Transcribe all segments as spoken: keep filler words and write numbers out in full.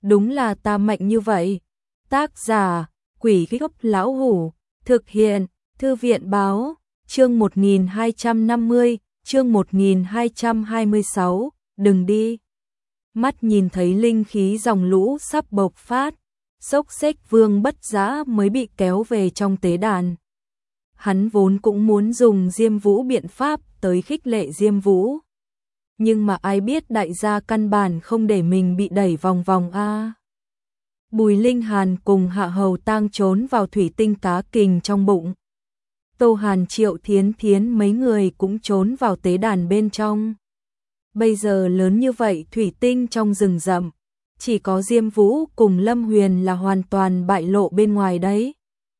đúng là ta mạnh như vậy. Tác giả, Quỷ Gốc Lão Hủ, thực hiện, Thư viện Báo, chương một nghìn hai trăm năm mươi, chương một nghìn hai trăm hai mươi sáu, đừng đi. Mắt nhìn thấy linh khí dòng lũ sắp bộc phát, Xốc Xếch Vương Bất Dã mới bị kéo về trong tế đàn. Hắn vốn cũng muốn dùng Diêm Vũ biện pháp tới khích lệ Diêm Vũ. Nhưng mà ai biết đại gia căn bản không để mình bị đẩy vòng vòng a. Bùi Linh Hàn cùng Hạ Hầu Tang trốn vào thủy tinh cá kình trong bụng. Tô Hàn, Triệu Thiến Thiến mấy người cũng trốn vào tế đàn bên trong. Bây giờ lớn như vậy thủy tinh trong rừng rậm, chỉ có Diêm Vũ cùng Lâm Huyền là hoàn toàn bại lộ bên ngoài đấy.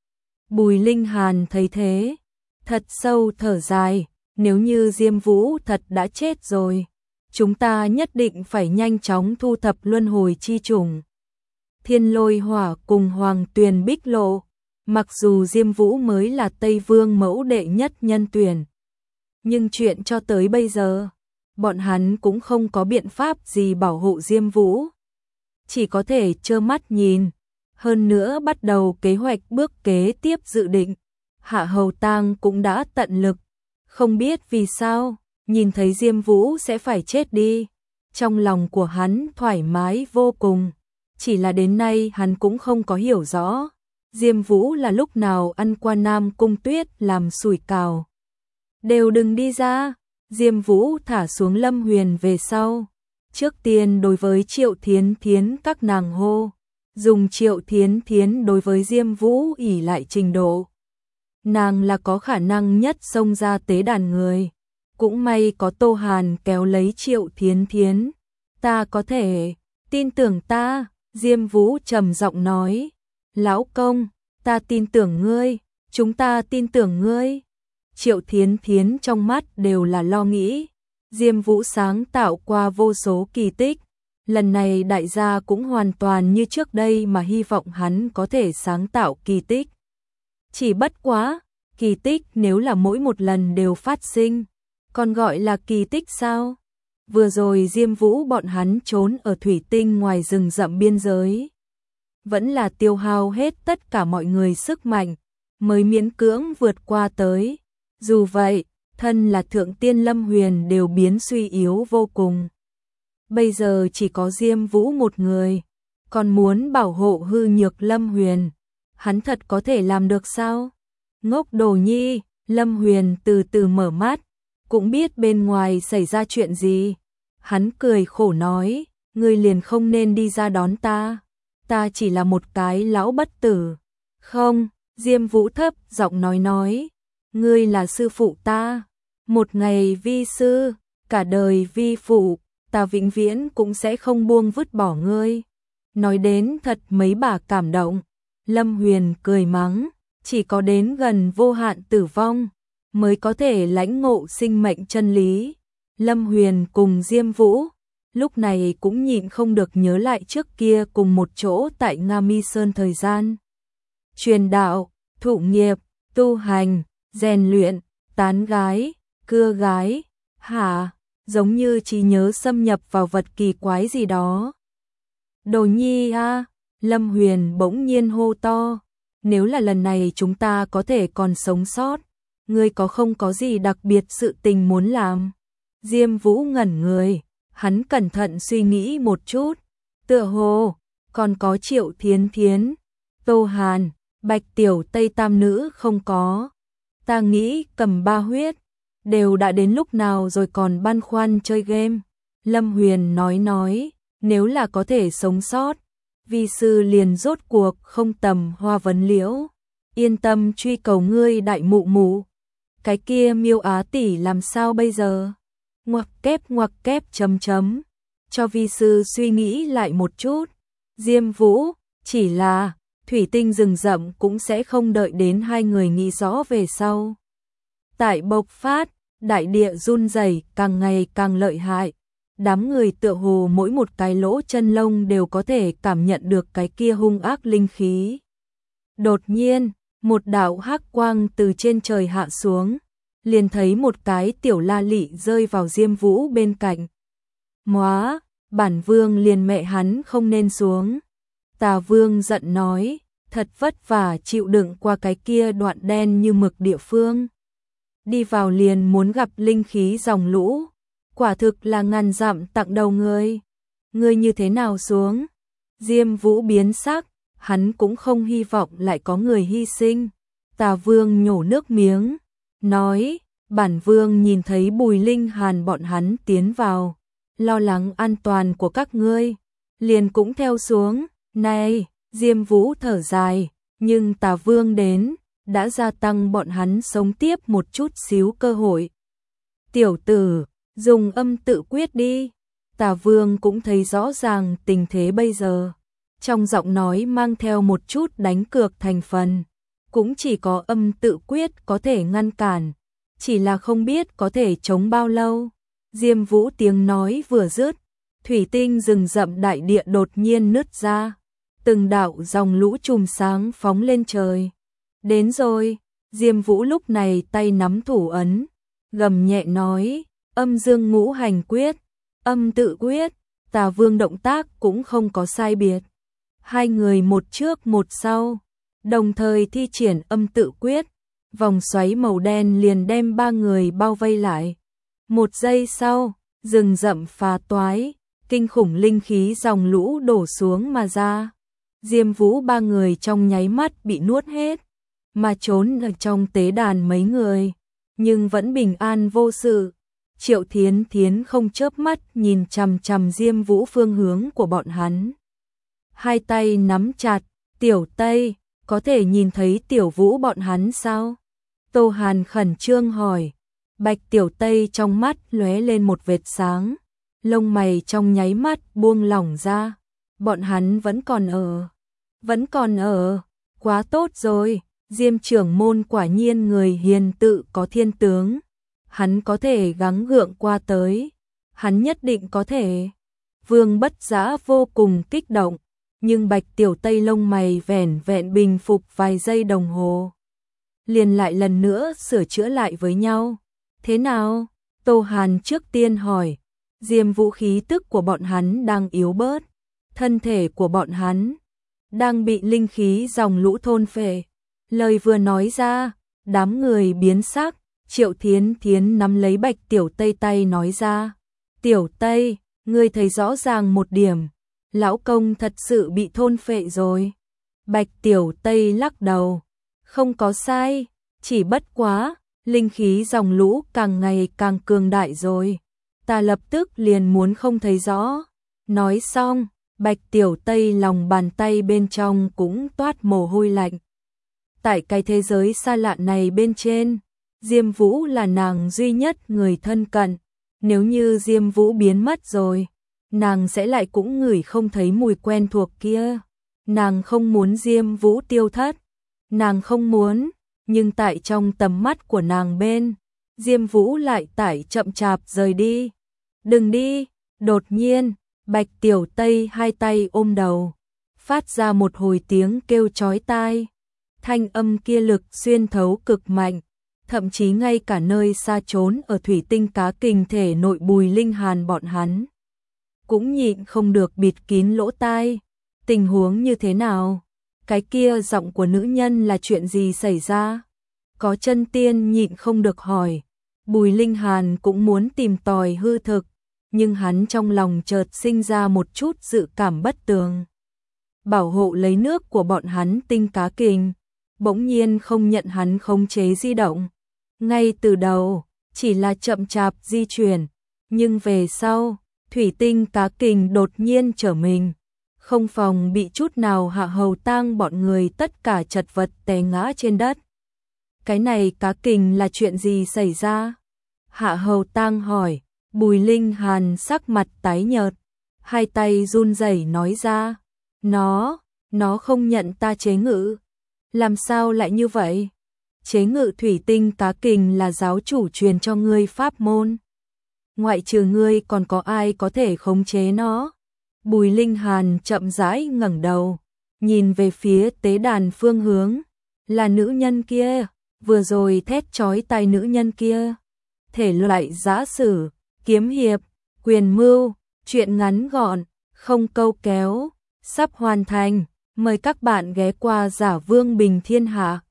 Bùi Linh Hàn thấy thế, thật sâu thở dài, nếu như Diêm Vũ thật đã chết rồi, chúng ta nhất định phải nhanh chóng thu thập luân hồi chi chủng. Thiên Lôi Hỏa cùng Hoàng Tuyền Bích Lộ, mặc dù Diêm Vũ mới là Tây Vương mẫu đệ nhất nhân tuyển, nhưng chuyện cho tới bây giờ, bọn hắn cũng không có biện pháp gì bảo hộ Diêm Vũ. Chỉ có thể trơ mắt nhìn, hơn nữa bắt đầu kế hoạch bước kế tiếp dự định. Hạ Hầu Tang cũng đã tận lực, không biết vì sao, nhìn thấy Diêm Vũ sẽ phải chết đi. Trong lòng của hắn thoải mái vô cùng, chỉ là đến nay hắn cũng không có hiểu rõ, Diêm Vũ là lúc nào ăn qua Nam Cung Tuyết làm sủi cảo. Đều đừng đi ra, Diêm Vũ thả xuống Lâm Huyền về sau. Trước tiên đối với Triệu Thiến Thiến các nàng hô, dùng Triệu Thiến Thiến đối với Diêm Vũ ỷ lại trình độ. Nàng là có khả năng nhất xông ra tế đàn người. Cũng may có Tô Hàn kéo lấy Triệu Thiến Thiến. Ta có thể, tin tưởng ta, Diêm Vũ trầm giọng nói. Lão công, ta tin tưởng ngươi, chúng ta tin tưởng ngươi. Triệu Thiến Thiến trong mắt đều là lo nghĩ. Diêm Vũ sáng tạo qua vô số kỳ tích, lần này đại gia cũng hoàn toàn như trước đây mà hy vọng hắn có thể sáng tạo kỳ tích. Chỉ bất quá, kỳ tích nếu là mỗi một lần đều phát sinh, còn gọi là kỳ tích sao? Vừa rồi Diêm Vũ bọn hắn trốn ở thủy tinh ngoài rừng rậm biên giới, vẫn là tiêu hao hết tất cả mọi người sức mạnh, mới miễn cưỡng vượt qua tới. Dù vậy, thân là Thượng Tiên Lâm Huyền đều biến suy yếu vô cùng. Bây giờ chỉ có Diêm Vũ một người, còn muốn bảo hộ hư nhược Lâm Huyền, hắn thật có thể làm được sao? Ngốc đồ nhi, Lâm Huyền từ từ mở mắt, cũng biết bên ngoài xảy ra chuyện gì. Hắn cười khổ nói, ngươi liền không nên đi ra đón ta, ta chỉ là một cái lão bất tử. Không, Diêm Vũ thấp giọng nói nói, ngươi là sư phụ ta, một ngày vi sư, cả đời vi phụ, ta vĩnh viễn cũng sẽ không buông vứt bỏ ngươi. Nói đến thật mấy bà cảm động. Lâm Huyền cười mắng, chỉ có đến gần vô hạn tử vong mới có thể lãnh ngộ sinh mệnh chân lý. Lâm Huyền cùng Diêm Vũ lúc này cũng nhịn không được nhớ lại trước kia cùng một chỗ tại Nga Mi Sơn thời gian. Truyền đạo, thụ nghiệp, tu hành, rèn luyện, tán gái, cưa gái, hả, giống như trí nhớ xâm nhập vào vật kỳ quái gì đó. Đồ nhi a, Lâm Huyền bỗng nhiên hô to, nếu là lần này chúng ta có thể còn sống sót, ngươi có không có gì đặc biệt sự tình muốn làm? Diêm Vũ ngẩn người, hắn cẩn thận suy nghĩ một chút, tựa hồ còn có Triệu Thiến Thiến, Tô Hàn, Bạch Tiểu Tây tam nữ không có. Ta nghĩ cầm ba huyết, đều đã đến lúc nào rồi còn băn khoăn chơi game. Lâm Huyền nói nói, nếu là có thể sống sót, vi sư liền rốt cuộc không tầm hoa vấn liễu. Yên tâm truy cầu ngươi đại mụ mụ. Cái kia Miêu Á tỷ làm sao bây giờ? Ngoặc kép ngoặc kép chấm chấm. Cho vi sư suy nghĩ lại một chút. Diêm Vũ, chỉ là thủy tinh rừng rậm cũng sẽ không đợi đến hai người nghĩ rõ về sau. Tại bộc phát, đại địa run rẩy càng ngày càng lợi hại. Đám người tựa hồ mỗi một cái lỗ chân lông đều có thể cảm nhận được cái kia hung ác linh khí. Đột nhiên, một đạo hắc quang từ trên trời hạ xuống, liền thấy một cái tiểu la lị rơi vào Diêm Vũ bên cạnh. Móa, bản vương liền mẹ hắn không nên xuống. Tà Vương giận nói, thật vất vả chịu đựng qua cái kia đoạn đen như mực địa phương. Đi vào liền muốn gặp linh khí dòng lũ, quả thực là ngàn dặm tặng đầu ngươi. Ngươi như thế nào xuống? Diêm Vũ biến sắc, hắn cũng không hy vọng lại có người hy sinh. Tà Vương nhổ nước miếng, nói, bản vương nhìn thấy Bùi Linh Hàn bọn hắn tiến vào, lo lắng an toàn của các ngươi, liền cũng theo xuống. Này, Diêm Vũ thở dài, nhưng Tà Vương đến, đã gia tăng bọn hắn sống tiếp một chút xíu cơ hội. Tiểu tử, dùng âm tự quyết đi. Tà Vương cũng thấy rõ ràng tình thế bây giờ. Trong giọng nói mang theo một chút đánh cược thành phần. Cũng chỉ có âm tự quyết có thể ngăn cản. Chỉ là không biết có thể chống bao lâu. Diêm Vũ tiếng nói vừa dứt, thủy tinh rừng rậm đại địa đột nhiên nứt ra. Từng đạo dòng lũ chùm sáng phóng lên trời. Đến rồi, Diêm Vũ lúc này tay nắm thủ ấn, gầm nhẹ nói, âm dương ngũ hành quyết, âm tự quyết. Tà Vương động tác cũng không có sai biệt. Hai người một trước một sau, đồng thời thi triển âm tự quyết, vòng xoáy màu đen liền đem ba người bao vây lại. Một giây sau, rừng rậm phá toái, kinh khủng linh khí dòng lũ đổ xuống mà ra. Diêm Vũ ba người trong nháy mắt bị nuốt hết, mà trốn ở trong tế đàn mấy người, nhưng vẫn bình an vô sự. Triệu Thiến Thiến không chớp mắt nhìn chằm chằm Diêm Vũ phương hướng của bọn hắn. Hai tay nắm chặt, Tiểu Tây, có thể nhìn thấy Tiểu Vũ bọn hắn sao? Tô Hàn khẩn trương hỏi. Bạch Tiểu Tây trong mắt lóe lên một vệt sáng, lông mày trong nháy mắt buông lỏng ra. Bọn hắn vẫn còn ở, vẫn còn ở, quá tốt rồi. Diêm trưởng môn quả nhiên người hiền tự có thiên tướng, hắn có thể gắng gượng qua tới, hắn nhất định có thể. Vương Bất Dã vô cùng kích động, nhưng Bạch Tiểu Tây lông mày vẻn vẹn bình phục vài giây đồng hồ, liền lại lần nữa sửa chữa lại với nhau. Thế nào? Tô Hàn trước tiên hỏi. Diêm Vũ khí tức của bọn hắn đang yếu bớt, thân thể của bọn hắn đang bị linh khí dòng lũ thôn phệ. Lời vừa nói ra, đám người biến sắc. Triệu Thiến Thiến nắm lấy Bạch Tiểu Tây tay nói ra, Tiểu Tây, ngươi thấy rõ ràng một điểm, lão công thật sự bị thôn phệ rồi. Bạch Tiểu Tây lắc đầu, không có sai, chỉ bất quá, linh khí dòng lũ càng ngày càng cường đại rồi, ta lập tức liền muốn không thấy rõ. Nói xong, Bạch Tiểu Tây lòng bàn tay bên trong cũng toát mồ hôi lạnh. Tại cái thế giới xa lạ này bên trên, Diêm Vũ là nàng duy nhất người thân cận, nếu như Diêm Vũ biến mất rồi, nàng sẽ lại cũng ngửi không thấy mùi quen thuộc kia. Nàng không muốn Diêm Vũ tiêu thất, nàng không muốn, nhưng tại trong tầm mắt của nàng bên, Diêm Vũ lại tải chậm chạp rời đi. Đừng đi, đột nhiên, Bạch Tiểu Tây hai tay ôm đầu, phát ra một hồi tiếng kêu chói tai. Thanh âm kia lực xuyên thấu cực mạnh, thậm chí ngay cả nơi xa trốn ở thủy tinh cá kình thể nội Bùi Linh Hàn bọn hắn cũng nhịn không được bịt kín lỗ tai. Tình huống như thế nào? Cái kia giọng của nữ nhân là chuyện gì xảy ra? Có chân tiên nhịn không được hỏi. Bùi Linh Hàn cũng muốn tìm tòi hư thực, nhưng hắn trong lòng chợt sinh ra một chút dự cảm bất tường. Bảo hộ lấy nước của bọn hắn tinh cá kình, bỗng nhiên không nhận hắn khống chế di động. Ngay từ đầu, chỉ là chậm chạp di chuyển, nhưng về sau, thủy tinh cá kình đột nhiên trở mình, không phòng bị chút nào hạ hầu tang bọn người tất cả chật vật té ngã trên đất. Cái này cá kình là chuyện gì xảy ra? Hạ hầu tang hỏi. Bùi Linh Hàn sắc mặt tái nhợt, hai tay run rẩy nói ra, nó, nó không nhận ta chế ngự. Làm sao lại như vậy? Chế ngự thủy tinh cá kình là giáo chủ truyền cho ngươi pháp môn. Ngoại trừ ngươi còn có ai có thể khống chế nó? Bùi Linh Hàn chậm rãi ngẩng đầu, nhìn về phía tế đàn phương hướng. Là nữ nhân kia, vừa rồi thét chói tai nữ nhân kia. Thể loại giã sử, kiếm hiệp, quyền mưu, Chuyện ngắn gọn, không câu kéo, sắp hoàn thành. Mời các bạn ghé qua Giả Vương Bình Thiên Hạ.